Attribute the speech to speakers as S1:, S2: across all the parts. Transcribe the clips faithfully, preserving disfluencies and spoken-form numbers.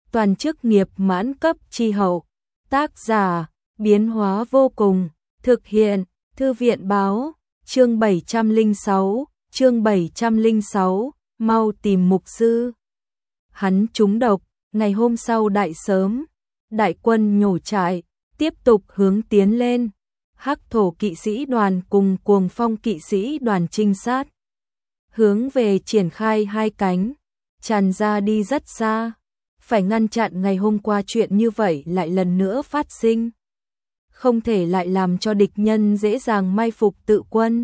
S1: toàn chức nghiệp mãn cấp chi hậu. Tác giả, biến hóa vô cùng, thực hiện, Thư viện báo, chương bảy trăm lẻ sáu, chương bảy trăm lẻ sáu, mau tìm mục sư. Hắn trúng độc, ngày hôm sau đại sớm, đại quân nhổ trại, tiếp tục hướng tiến lên. Hắc thổ kỵ sĩ đoàn cùng cuồng phong kỵ sĩ đoàn trinh sát, hướng về triển khai hai cánh, tràn ra đi rất xa, phải ngăn chặn ngày hôm qua chuyện như vậy lại lần nữa phát sinh. Không thể lại làm cho địch nhân dễ dàng mai phục tự quân.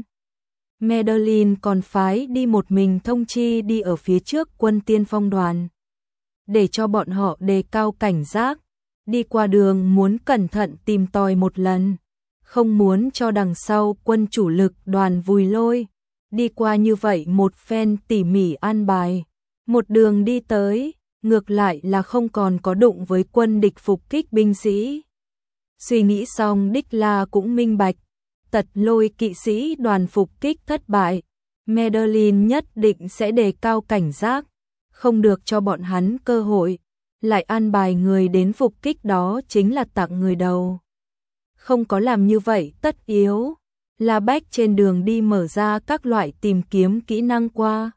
S1: Medellin còn phái đi một mình thông chi đi ở phía trước quân tiên phong đoàn, để cho bọn họ đề cao cảnh giác, đi qua đường muốn cẩn thận tìm tòi một lần, không muốn cho đằng sau quân chủ lực đoàn vùi lôi. Đi qua như vậy một phen tỉ mỉ an bài, một đường đi tới, ngược lại là không còn có đụng với quân địch phục kích binh sĩ. Suy nghĩ xong Đích La cũng minh bạch, tật lôi kỵ sĩ đoàn phục kích thất bại, Medellin nhất định sẽ đề cao cảnh giác, không được cho bọn hắn cơ hội, lại an bài người đến phục kích đó chính là tặng người đầu. Không có làm như vậy tất yếu, La Bách trên đường đi mở ra các loại tìm kiếm kỹ năng qua.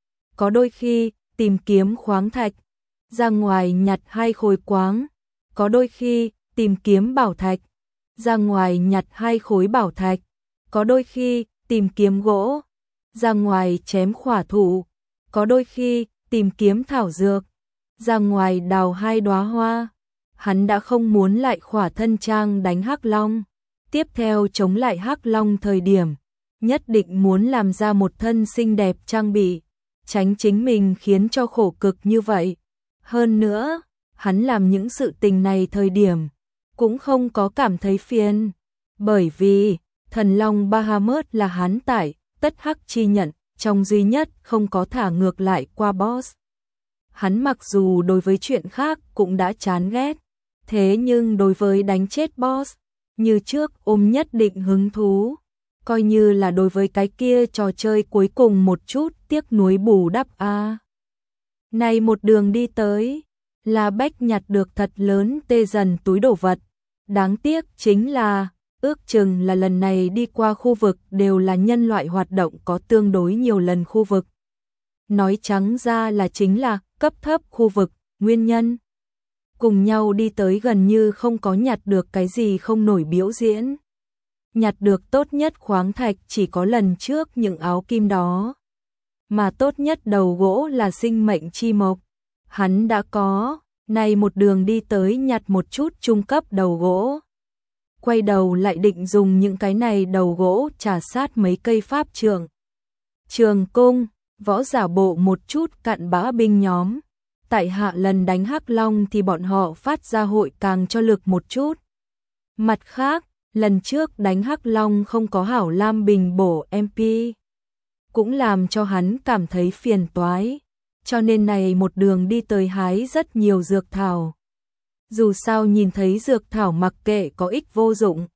S1: Có đôi khi tìm kiếm khoáng thạch, ra ngoài nhặt hai khối quáng, có đôi khi tìm kiếm bảo thạch, ra ngoài nhặt hai khối bảo thạch, có đôi khi tìm kiếm gỗ, ra ngoài chém khỏa thụ, có đôi khi tìm kiếm thảo dược, ra ngoài đào hai đóa hoa. Hắn đã không muốn lại khỏa thân trang đánh Hắc Long, tiếp theo chống lại Hắc Long thời điểm, nhất định muốn làm ra một thân xinh đẹp trang bị, tránh chính mình khiến cho khổ cực như vậy. Hơn nữa, hắn làm những sự tình này thời điểm, cũng không có cảm thấy phiền, bởi vì thần long Bahamut là hắn tại tất hắc chi nhận, trong duy nhất không có thả ngược lại qua boss. Hắn mặc dù đối với chuyện khác cũng đã chán ghét, thế nhưng đối với đánh chết boss, như trước ôm nhất định hứng thú, coi như là đối với cái kia trò chơi cuối cùng một chút tiếc nuối bù đắp a. À. Này một đường đi tới, La Bách nhặt được thật lớn tê dần túi đồ vật, đáng tiếc chính là, ước chừng là lần này đi qua khu vực đều là nhân loại hoạt động có tương đối nhiều lần khu vực. Nói trắng ra là chính là cấp thấp khu vực, nguyên nhân. Cùng nhau đi tới gần như không có nhặt được cái gì không nổi biểu diễn. Nhặt được tốt nhất khoáng thạch chỉ có lần trước những áo kim đó. Mà tốt nhất đầu gỗ là sinh mệnh chi mộc. Hắn đã có, này một đường đi tới nhặt một chút trung cấp đầu gỗ. Quay đầu lại định dùng những cái này đầu gỗ trà sát mấy cây pháp trường. Trường cung, võ giả bộ một chút cặn bã binh nhóm. Tại hạ lần đánh Hắc Long thì bọn họ phát ra hội càng cho lực một chút. Mặt khác, lần trước đánh Hắc Long không có hảo lam bình bổ em pê, cũng làm cho hắn cảm thấy phiền toái, cho nên này một đường đi tới hái rất nhiều dược thảo. Dù sao nhìn thấy dược thảo mặc kệ có ích vô dụng,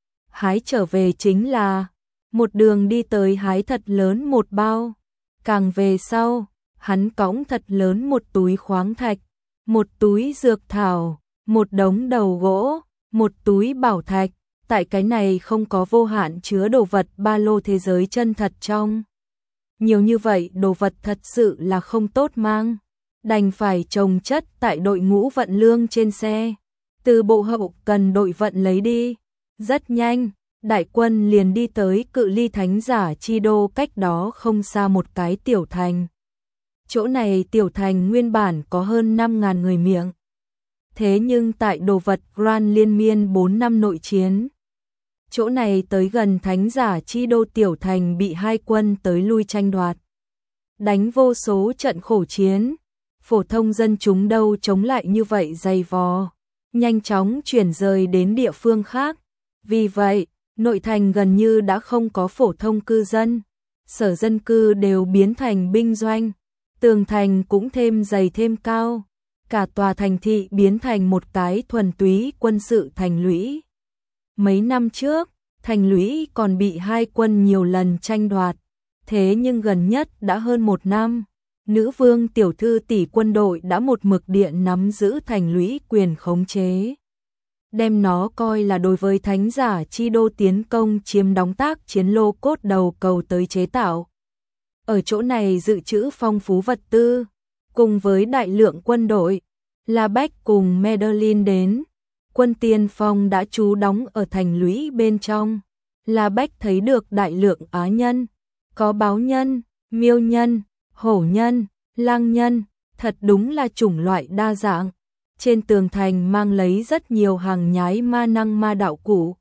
S1: hái trở về chính là một đường đi tới hái thật lớn một bao, càng về sau hắn cõng thật lớn một túi khoáng thạch, một túi dược thảo, một đống đầu gỗ, một túi bảo thạch. Tại cái này không có vô hạn chứa đồ vật ba lô thế giới chân thật trong. Nhiều như vậy đồ vật thật sự là không tốt mang, đành phải chồng chất tại đội ngũ vận lương trên xe, từ bộ hậu cần đội vận lấy đi. Rất nhanh, đại quân liền đi tới cự ly thánh giả chi đô cách đó không xa một cái tiểu thành. Chỗ này tiểu thành nguyên bản có hơn năm nghìn người miệng. Thế nhưng tại đồ vật Grand liên miên bốn năm nội chiến, chỗ này tới gần thánh giả chi đô tiểu thành bị hai quân tới lui tranh đoạt. Đánh vô số trận khổ chiến, phổ thông dân chúng đâu chống lại như vậy dày vò, nhanh chóng chuyển rời đến địa phương khác. Vì vậy, nội thành gần như đã không có phổ thông cư dân, sở dân cư đều biến thành binh doanh, tường thành cũng thêm dày thêm cao, cả tòa thành thị biến thành một cái thuần túy quân sự thành lũy. Mấy năm trước, thành lũy còn bị hai quân nhiều lần tranh đoạt, thế nhưng gần nhất đã hơn một năm, nữ vương tiểu thư tỷ quân đội đã một mực điện nắm giữ thành lũy quyền khống chế. Đem nó coi là đối với thánh giả chi đô tiến công chiếm đóng tác chiến lô cốt đầu cầu tới chế tạo. Ở chỗ này dự trữ phong phú vật tư, cùng với đại lượng quân đội, La Bách cùng Medellin đến. Quân tiên phong đã trú đóng ở thành lũy bên trong. La Bách thấy được đại lượng á nhân, có báo nhân, miêu nhân, hổ nhân, lang nhân, thật đúng là chủng loại đa dạng. Trên tường thành mang lấy rất nhiều hàng nhái ma năng ma đạo cụ.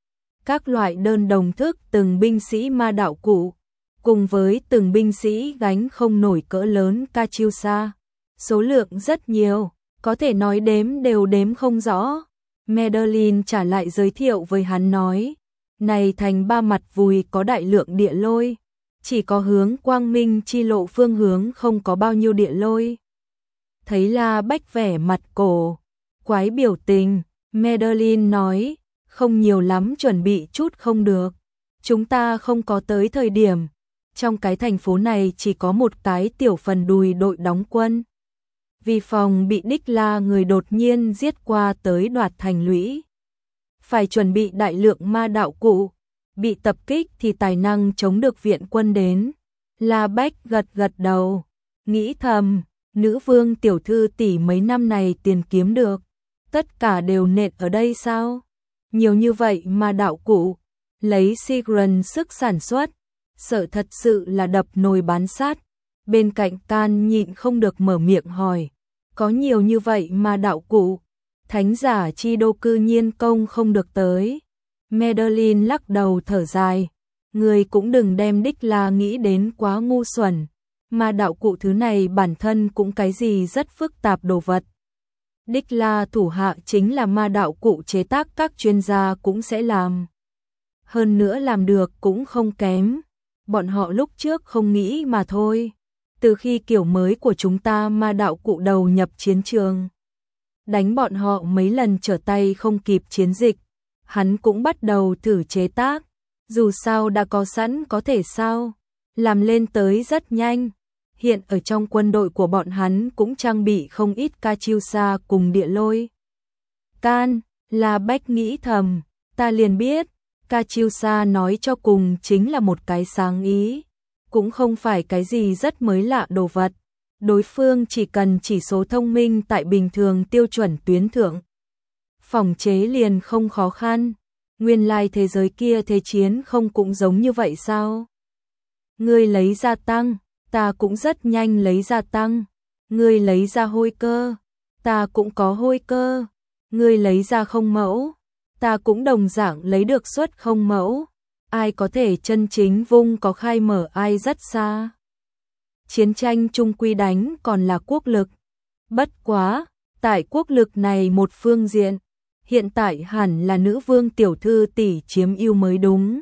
S1: Các loại đơn đồng thức từng binh sĩ ma đạo cụ, cùng với từng binh sĩ gánh không nổi cỡ lớn Katyusha. Số lượng rất nhiều, có thể nói đếm đều đếm không rõ. Medellin trả lại giới thiệu với hắn nói, này thành ba mặt vùi có đại lượng địa lôi, chỉ có hướng quang minh chi lộ phương hướng không có bao nhiêu địa lôi. Thấy La Bách vẻ mặt cổ quái biểu tình, Medellin nói, không nhiều lắm, chuẩn bị chút không được. Chúng ta không có tới thời điểm, trong cái thành phố này chỉ có một cái tiểu phần đùi đội đóng quân. Vì phòng bị Đích La người đột nhiên giết qua tới đoạt thành lũy. Phải chuẩn bị đại lượng ma đạo cụ, bị tập kích thì tài năng chống được viện quân đến. La Bách gật gật đầu, nghĩ thầm, nữ vương tiểu thư tỷ mấy năm này tiền kiếm được, tất cả đều nện ở đây sao? Nhiều như vậy ma đạo cụ, lấy Sigrun sức sản xuất, sợ thật sự là đập nồi bán sát. Bên cạnh Can nhịn không được mở miệng hỏi, có nhiều như vậy ma đạo cụ, thánh giả chi đô cư nhiên công không được tới. Medellin lắc đầu thở dài, người cũng đừng đem Đích La nghĩ đến quá ngu xuẩn, ma đạo cụ thứ này bản thân cũng cái gì rất phức tạp đồ vật. Đích La thủ hạ chính là ma đạo cụ chế tác, các chuyên gia cũng sẽ làm. Hơn nữa làm được cũng không kém, bọn họ lúc trước không nghĩ mà thôi. Từ khi kiểu mới của chúng ta ma đạo cụ đầu nhập chiến trường, đánh bọn họ mấy lần trở tay không kịp chiến dịch, hắn cũng bắt đầu thử chế tác, dù sao đã có sẵn có thể sao, làm lên tới rất nhanh. Hiện ở trong quân đội của bọn hắn cũng trang bị không ít Katyusha cùng địa lôi. Can, La Bách nghĩ thầm, ta liền biết, Katyusha nói cho cùng chính là một cái sáng ý, cũng không phải cái gì rất mới lạ đồ vật. Đối phương chỉ cần chỉ số thông minh tại bình thường tiêu chuẩn tuyến thượng, phòng chế liền không khó khăn. Nguyên lai thế giới kia thế chiến không cũng giống như vậy sao? Ngươi lấy ra tăng, ta cũng rất nhanh lấy ra tăng. Ngươi lấy ra hôi cơ, ta cũng có hôi cơ. Ngươi lấy ra không mẫu, ta cũng đồng dạng lấy được suất không mẫu. Ai có thể chân chính vung có khai mở ai rất xa. Chiến tranh chung quy đánh còn là quốc lực. Bất quá, tại quốc lực này một phương diện, hiện tại hẳn là nữ vương tiểu thư tỷ chiếm ưu mới đúng.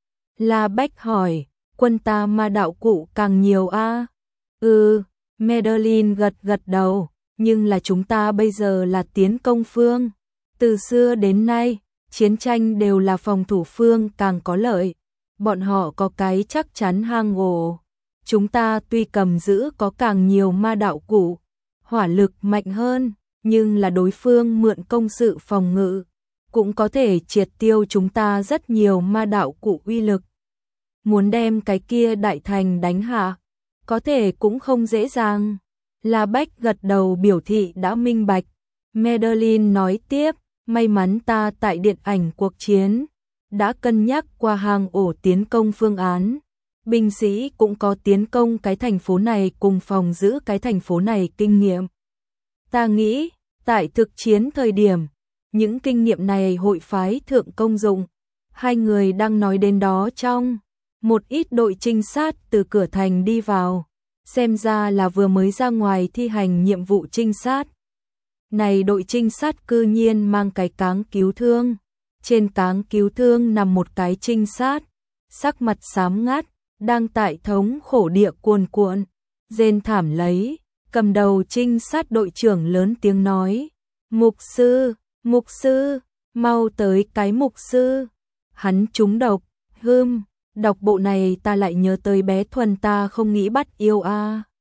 S1: La Bách hỏi, quân ta ma đạo cụ càng nhiều a? À? Ừ, Medellin gật gật đầu, nhưng là chúng ta bây giờ là tiến công phương. Từ xưa đến nay, chiến tranh đều là phòng thủ phương càng có lợi. Bọn họ có cái chắc chắn hang ổ. Chúng ta tuy cầm giữ có càng nhiều ma đạo cụ, hỏa lực mạnh hơn, nhưng là đối phương mượn công sự phòng ngự, cũng có thể triệt tiêu chúng ta rất nhiều ma đạo cụ uy lực. Muốn đem cái kia đại thành đánh hạ, có thể cũng không dễ dàng. La Bách gật đầu biểu thị đã minh bạch. Medellin nói tiếp, may mắn ta tại điện ảnh cuộc chiến đã cân nhắc qua hàng ổ tiến công phương án. Binh sĩ cũng có tiến công cái thành phố này cùng phòng giữ cái thành phố này kinh nghiệm. Ta nghĩ, tại thực chiến thời điểm, những kinh nghiệm này hội phái thượng công dụng. Hai người đang nói đến đó trong một ít đội trinh sát từ cửa thành đi vào, xem ra là vừa mới ra ngoài thi hành nhiệm vụ trinh sát. Này đội trinh sát cư nhiên mang cái cáng cứu thương, trên cáng cứu thương nằm một cái trinh sát, sắc mặt xám ngắt, đang tại thống khổ địa cuồn cuộn, rên thảm lấy. Cầm đầu trinh sát đội trưởng lớn tiếng nói, mục sư, mục sư, mau tới cái mục sư. Hắn trúng độc, hưm, đọc bộ này ta lại nhớ tới bé Thuần ta không nghĩ bắt yêu a.